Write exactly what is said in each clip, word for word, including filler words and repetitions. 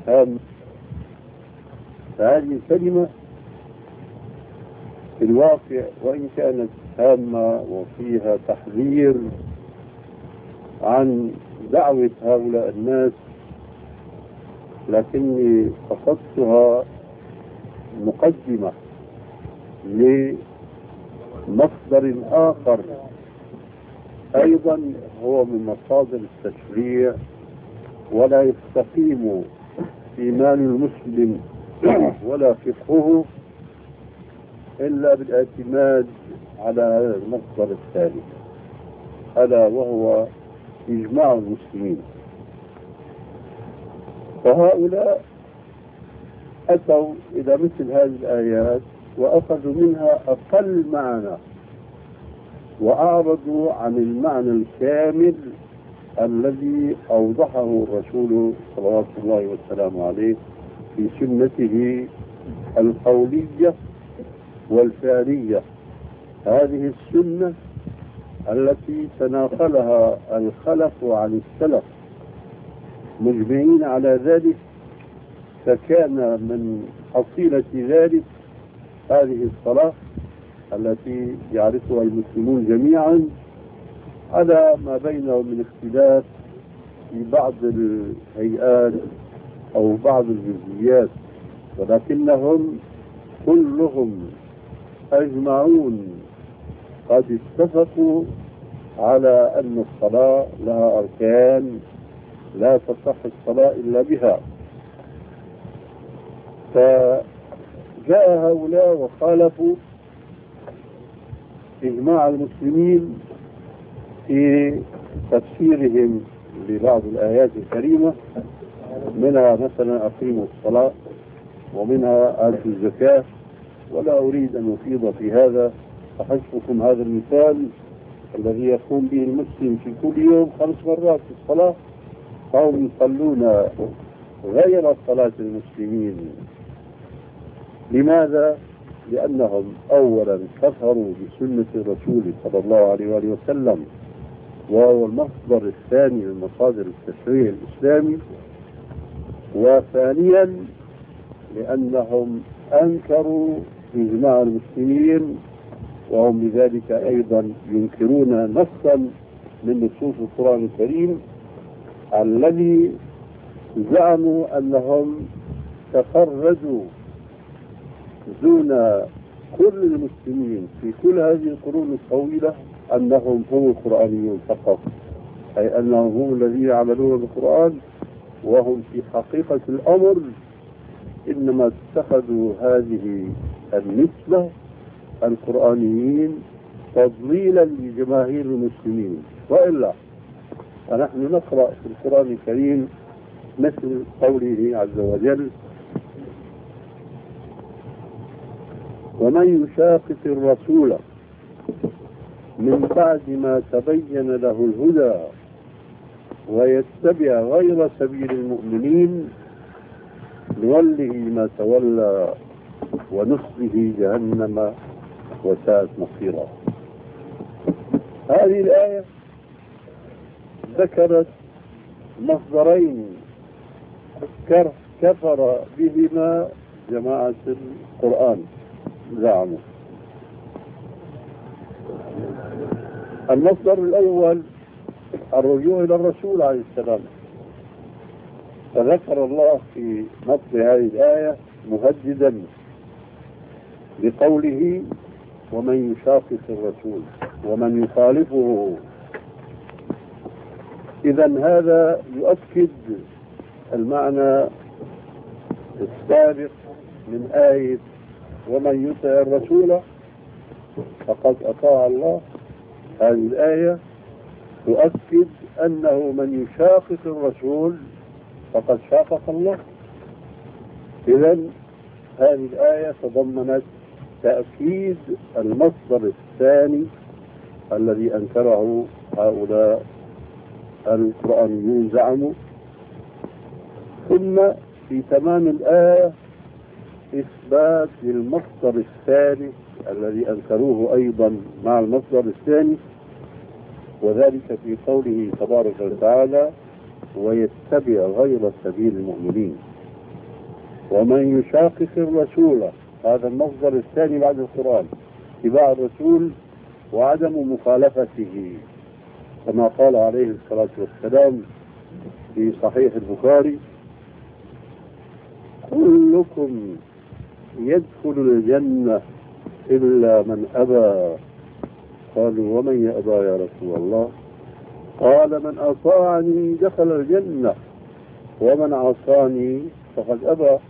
هامة. فهذه الكلمة في الواقع وإن كانت هامة وفيها تحذير عن دعوة هؤلاء الناس، لكني قصدتها مقدمة لمصدر آخر أيضا هو من مصادر التشريع. ولا يستقيم إيمان المسلم ولا فقهه إلا بالاعتماد على هذا المصدر الثاني، ألا وهو إجماع المسلمين. فهؤلاء أتوا إلى مثل هذه الآيات وأخذوا منها أقل معنى وأعرضوا عن المعنى الكامل الذي أوضحه الرسول صلوات الله والسلام عليه في سنته القولية والفعلية. هذه السنة التي تناقلها الخلف عن السلف مجمعين على ذلك، فكان من حصيلة ذلك هذه الصلاة التي يعرفها المسلمون جميعا على ما بينهم من اختلاف في بعض الهيئات أو بعض الجزئيات، ولكنهم كلهم أجمعون قد اتفقوا على أن الصلاة لها أركان لا تصح الصلاة إلا بها. فجاء هؤلاء وخالفوا إجماع المسلمين في تفسيرهم لبعض الآيات الكريمة، منها مثلا أقيموا الصلاة ومنها آتوا الزكاة. ولا أريد أن أفيض في هذا، فحسبكم هذا المثال الذي يقوم به المسلم في كل يوم خمس مرات في الصلاة، فهم يصلون غير صلاة المسلمين. لماذا؟ لأنهم أولا كفروا بسنة الرسول صلى الله عليه وآله وسلم، وهو المصدر الثاني من مصادر التشريع الإسلامي. وثانيا لأنهم أنكروا إجماع المسلمين، وهم بذلك أيضا ينكرون نصا من نصوص القرآن الكريم الذي زعموا أنهم تفردوا دون كل المسلمين في كل هذه القرون الطويلة أنهم هم القرآنيون فقط، أي أنهم هم الذين يعملون بالقرآن، وهم في حقيقة الأمر إنما اتخذوا هذه النسبة القرآنيين تضليلا لجماهير المسلمين. وإلا فنحن نقرأ في القرآن الكريم مثل قوله عز وجل: ومن يشاقق الرسول من بعد ما تبين له الهدى ويتبع غير سبيل المؤمنين نوله ما تولى ونصله جهنم وساءت مصيرا. هذه الآية ذكرت مصدرين كفر بهما جماعة القرآن زعموا. المصدر الأول الرجوع إلى الرسول عليه السلام، فذكر الله في نص هذه الآية مهددا بقوله: ومن يشاقق الرسول ومن يخالفه. إذن هذا يؤكد المعنى السابق من آية ومن يطع الرسول فقد أطاع الله. هذه الآية تؤكد أنه من يشاقق الرسول فقد شاقق الله. إذن هذه الآية تضمنت تأكيد المصدر الثاني الذي أنكره هؤلاء القرآنيون زعموا. ثم في تمام الآية إثبات للمصدر الثالث الذي أنكروه أيضا مع المصدر الثاني، وذلك في قوله تبارك وتعالى: ويتبع غير سبيل المؤمنين. ومن يشاقق الرسول، هذا المصدر الثاني بعد القرآن، اتباع الرسول وعدم مخالفته، كما قال عليه الصلاة والسلام في صحيح البخاري: كلكم يدخل الجنة إلا من أبى. قالوا: ومن يأبى يا رسول الله؟ قال: من أطاعني دخل الجنة ومن عصاني فقد أبى.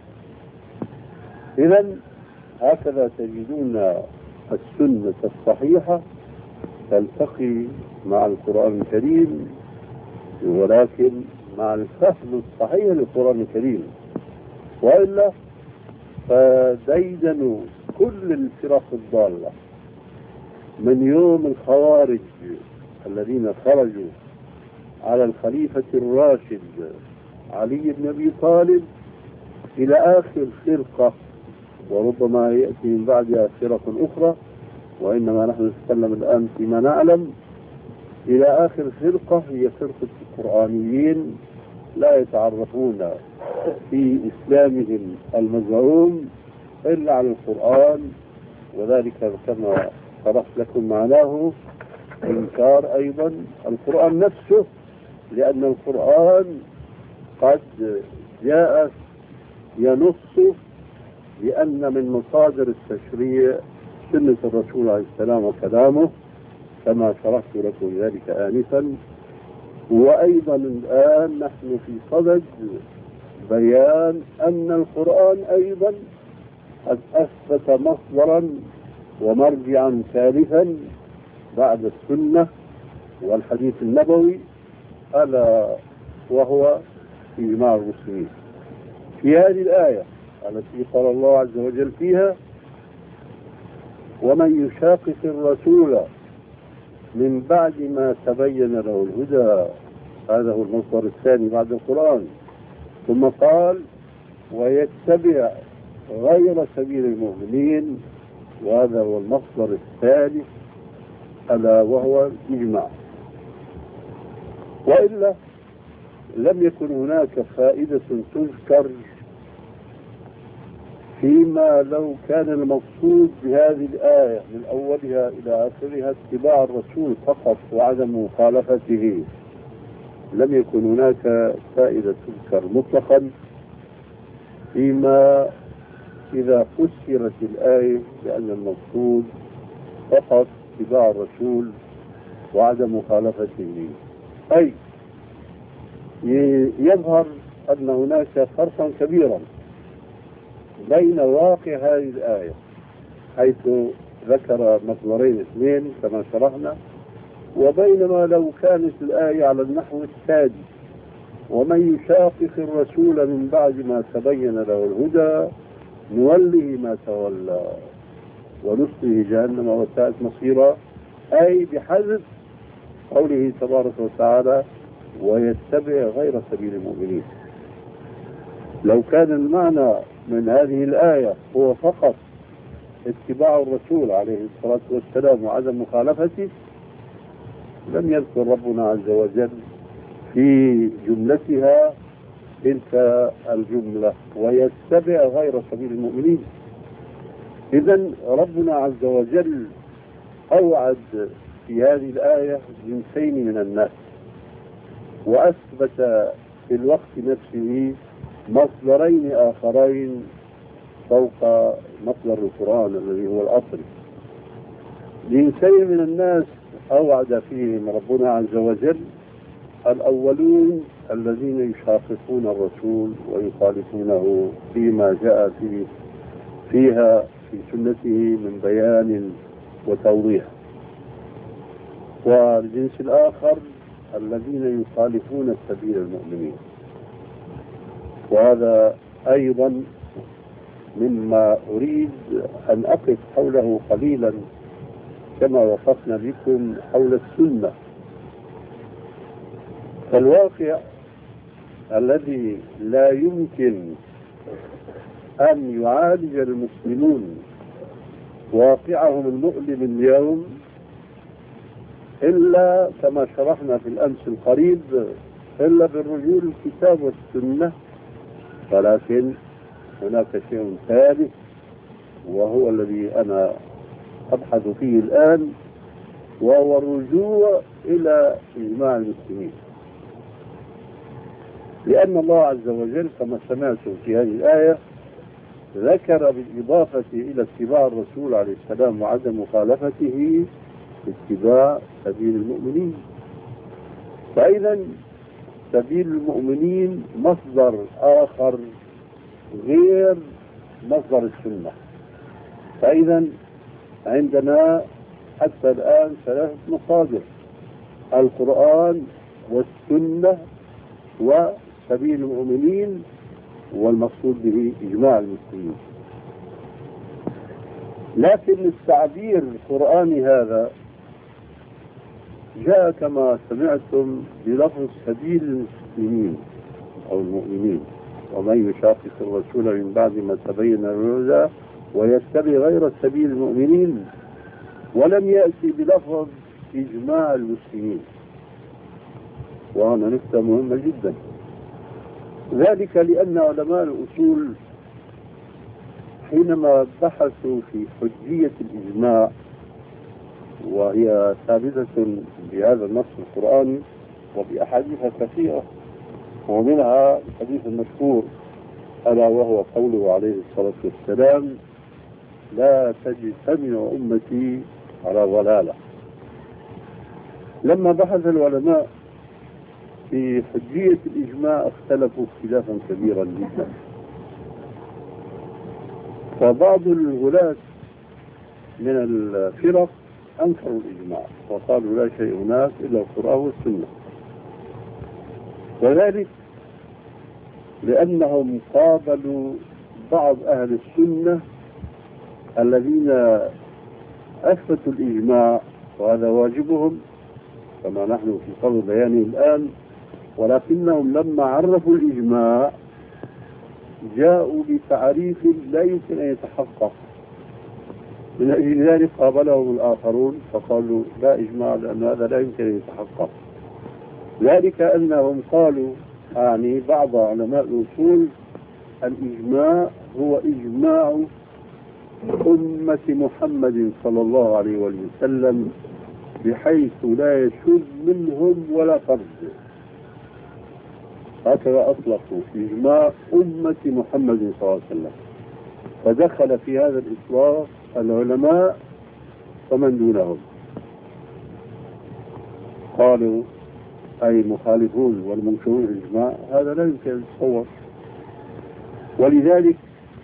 إذن هكذا تجدون السنة الصحيحة تلتقي مع القرآن الكريم، ولكن مع الفهم الصحيح للقرآن الكريم، وإلا فديدنوا كل الفرق الضالة من يوم الخوارج الذين خرجوا على الخليفة الراشد علي بن أبي طالب إلى آخر فرقة، وربما يأتي من بعدها فرق أخرى، وإنما نحن نتكلم الآن فيما نعلم، إلى آخر فرقة هي فرقة القرآنيين لا يتعرفون في إسلامهم المزعوم إلا على القرآن، وذلك كما شرحت لكم معناه إنكار أيضا القرآن نفسه، لأن القرآن قد جاء ينص بأن من مصادر التشريع سنة الرسول عليه السلام وكلامه، كما شرحت لكم ذلك آنفا. وأيضا الآن نحن في صدد بيان أن القرآن أيضا قد أثبت مصدرا ومرجعا ثالثا بعد السنة والحديث النبوي، ألا وهو إجماع المسلمين. في هذه الآية التي قال الله عز وجل فيها: ومن يشاقق الرسول من بعد ما تبين له الهدى، هذا هو المصدر الثاني بعد القرآن. ثم قال: ويتبع غير سبيل المؤمنين، وهذا هو المصدر الثالث ألا وهو الإجماع. وإلا لم يكن هناك فائدة تذكر فيما لو كان المقصود بهذه الآية من أولها إلى آخرها اتباع الرسول فقط وعدم مخالفته. لم يكن هناك فائدة تذكر مطلقا فيما إذا فسرت الآية بأن المقصود فقط اتباع الرسول وعدم مخالفته. أي يظهر أن هناك فرقا كبيرا بين واقع هذه الآية، حيث ذكر مصدرين اثنين كما شرحنا، وبينما لو كانت الآية على النحو التالي: ومن يشاقق الرسول من بعد ما تبين له الهدى نوله ما تولى ونصله جهنم وساءت مصيرا، أي بحذف قوله تبارك وتعالى: ويتبع غير سبيل المؤمنين. لو كان المعنى من هذه الآية هو فقط اتباع الرسول عليه الصلاة والسلام وعدم مخالفته، لم يذكر ربنا عز وجل في جملتها تلك الجملة: ويتبع غير سبيل المؤمنين. إذن ربنا عز وجل أوعد في هذه الآية جنسين من الناس، وأثبت في الوقت نفسه مصدرين آخرين فوق مصدر القرآن الذي هو الأصل. جنسين من الناس أوعد فيهم ربنا عز وجل: الأولون الذين يشاققون الرسول ويخالفونه فيما جاء فيه فيها في سنته من بيان وتوضيح، والجنس الآخر الذين يخالفون سبيل المؤمنين. وهذا أيضا مما أريد أن أقف حوله قليلا كما وقفنا بكم حول السنة. فالواقع الذي لا يمكن أن يعالج المسلمون واقعهم المؤلم اليوم إلا كما شرحنا في الأمس القريب إلا بالرجوع للكتاب والسنة، ولكن هناك شيء ثالث وهو الذي أنا أبحث فيه الآن، وهو الرجوع إلى إجماع المسلمين. لأن الله عز وجل كما سمعتم في هذه الآية ذكر بالإضافة إلى اتباع الرسول عليه السلام وعدم مخالفته اتباع سبيل المؤمنين. فإذا سبيل المؤمنين مصدر آخر غير مصدر السنة. فإذا عندنا حتى الآن ثلاثة مصادر: القرآن والسنة وسبيل المؤمنين، والمقصود به إجماع المسلمين. لكن التعبير القرآني هذا جاء كما سمعتم بلفظ سبيل المسلمين أو المؤمنين، ومن يشاقق الرسول من بعد ما تبين الهدى ويتبع غير سبيل المؤمنين، ولم يأتي بلفظ إجماع المسلمين. وهنا نقطة مهمة جدا، ذلك لأن علماء الأصول حينما بحثوا في حجية الإجماع، وهي ثابتة بهذا النص القرآني وبأحاديث كثيرة، ومنها الحديث المشهور ألا وهو قوله عليه الصلاة والسلام: لا تجتمع أمتي على ضلالة. لما بحث العلماء في حجية الإجماع اختلفوا اختلافا كبيرا جدا. فبعض الغلاة من الفرق أنكروا الإجماع وقالوا لا شيء هناك إلا القرآن والسنة، وذلك لأنهم قابلوا بعض أهل السنة الذين أثبتوا الإجماع، وهذا واجبهم كما نحن في صدد بيانه الآن، ولكنهم لما عرفوا الإجماع جاءوا بتعريف لا يمكن أن يتحقق. من أجل ذلك قابلهم الآخرون فقالوا لا إجماع، لأن هذا لا يمكن أن يتحقق. ذلك أنهم قالوا، يعني بعض علماء الأصول، الإجماع هو إجماع أمة محمد صلى الله عليه وسلم بحيث لا يشذ منهم ولا فرد. هكذا أطلقوا إجماع أمة محمد صلى الله عليه وسلم، فدخل في هذا الإطلاق العلماء ومن دونهم. قالوا أي مخالفون والمنكرون الإجماع هذا لا يمكن أن يتصور، ولذلك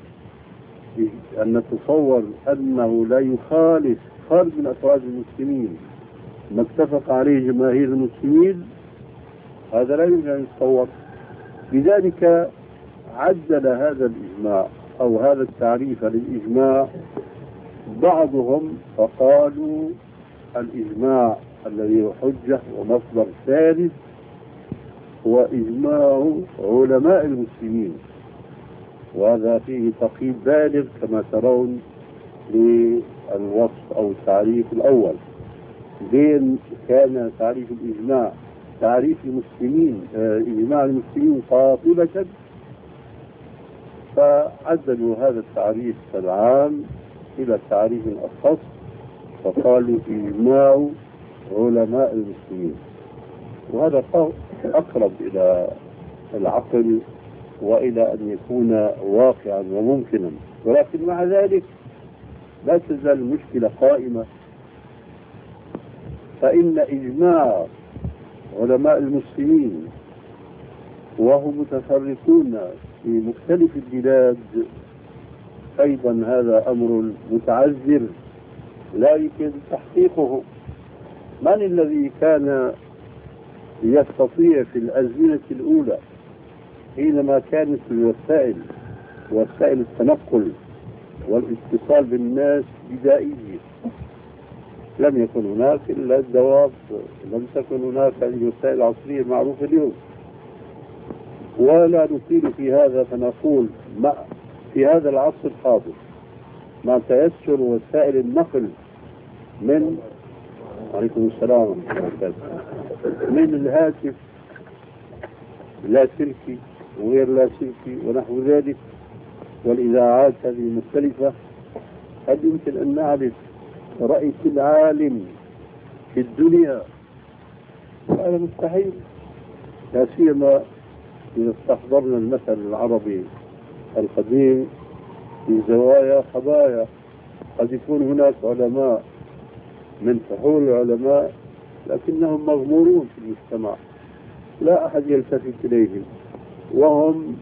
أن نتصور أنه لا يخالف فرد من أفراد المسلمين ما اتفق عليه جماهير المسلمين، هذا لا يمكن أن يتصور. لذلك عدل هذا الإجماع أو هذا التعريف للإجماع بعضهم فقالوا الإجماع الذي هو حجة ومصدر ثالث هو إجماع علماء المسلمين، وهذا فيه تقييد بالغ كما ترون للوصف أو التعريف الأول. بين كان تعريف الإجماع تعريف المسلمين إجماع المسلمين قاطبة، فعدلوا هذا التعريف العام إلى التعريف الأخص فقالوا إجماع علماء المسلمين، وهذا أقرب إلى العقل وإلى أن يكون واقعا وممكنا. ولكن مع ذلك لا تزال المشكلة قائمة، فإن إجماع علماء المسلمين وهم متفرقون في مختلف البلاد أيضا هذا أمر متعذر لا يمكن تحقيقه. من الذي كان يستطيع في الأزمنة الأولى حينما كانت الوسائل وسائل التنقل والاتصال بالناس بدائية؟ لم يكن هناك إلا الدواب، لم تكن هناك الوسائل العصرية المعروفة اليوم. ولا نطيل في هذا فنقول ما في هذا العصر الحاضر مع تيسر وسائل النقل من عليكم السلام ورحمة الله وبركاته من الهاتف لا سلكي وغير لا سلكي ونحو ذلك، والإذاعات هذه مختلفة، هل يمكن أن نعرف رأي كل عالم في الدنيا؟ هذا مستحيل، لا سيما إذا استحضرنا المثل العربي القديم في زوايا خبايا. قد يكون هناك علماء من فحول العلماء لكنهم مغمورون في المجتمع، لا أحد يلتفت إليهم، وهم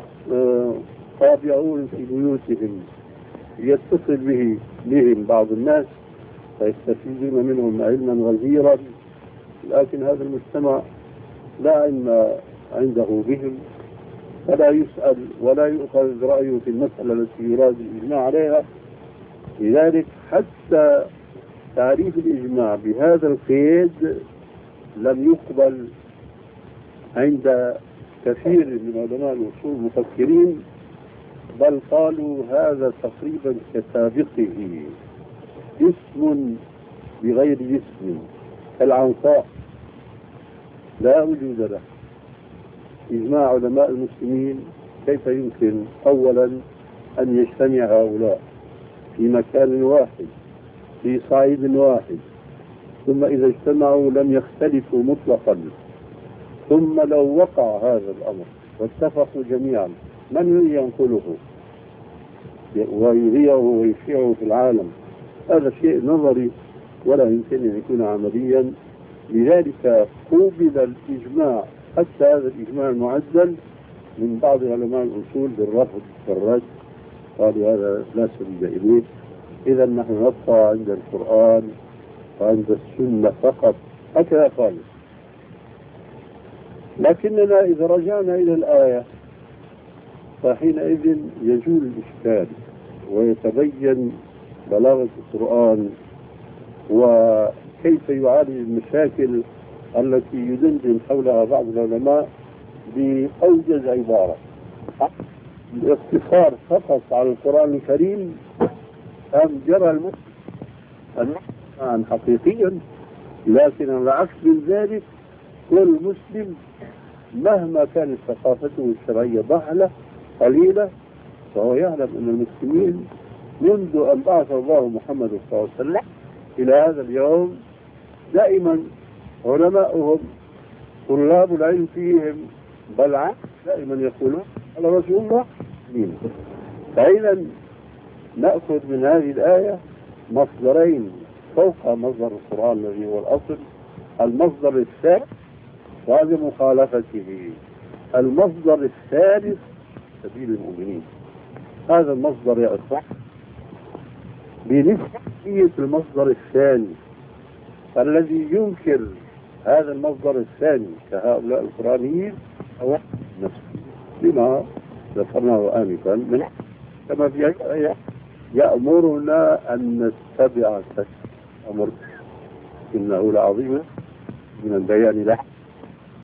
طابعون في بيوتهم، يتصل به بهم بعض الناس فيستفيدون منهم علما غزيرا، لكن هذا المجتمع لا علم عنده بهم، فلا يسأل ولا يؤخذ رأيه في المسألة التي يراد الإجماع عليها. لذلك حتى تعريف الإجماع بهذا القيد لم يقبل عند كثير من علماء الأصول المفكرين، بل قالوا هذا تقريبا كسابقه، اسم بغير اسم كالعنصاء لا وجود له. إجماع علماء المسلمين كيف يمكن أولا أن يجتمع هؤلاء في مكان واحد في صعيد واحد، ثم إذا اجتمعوا لم يختلفوا مطلقا، ثم لو وقع هذا الأمر واتفقوا جميعا من الذي ينقله ويذيعه ويشيعه في العالم؟ هذا شيء نظري ولا يمكن أن يكون عمليا. لذلك قوبل الإجماع، حتى هذا الإجماع المعدل، من بعض علماء الأصول بالرفض والرد، قالوا هذا لا سبيل إليه، إذا نحن نبقى عند القرآن وعند السنة فقط، هكذا قالوا. لكننا إذا رجعنا إلى الآية فحينئذ يزول الإشكال ويتبين بلاغة القرآن وكيف يعالج المشاكل التي يدندن حولها بعض العلماء بأوجز عبارة. الاقتصار فقط على القرآن الكريم أم جرى المسلم عن حقيقيا، لكن على عكس من ذلك كل مسلم مهما كانت ثقافته الشرعية ضحلة قليلة فهو يعلم أن المسلمين منذ أن بعث الله محمد صلى الله عليه وسلم إلى هذا اليوم دائما علماؤهم طلاب العلم فيهم بل دائما يقولون على رسول الله. فإذا نأخذ من هذه الآية مصدرين فوق مصدر القرآن الذي هو الأصل. المصدر الثالث وهذا مخالفته، المصدر الثالث سبيل المؤمنين. هذا المصدر يصح بنسبة المصدر الثاني، الذي ينكر هذا المصدر الثاني كهؤلاء القرآنيين أو نفسه لما ذكرناه آنفا من كما في آية يأمرنا أن نتبع أمر إنه لعظيم من البيان له.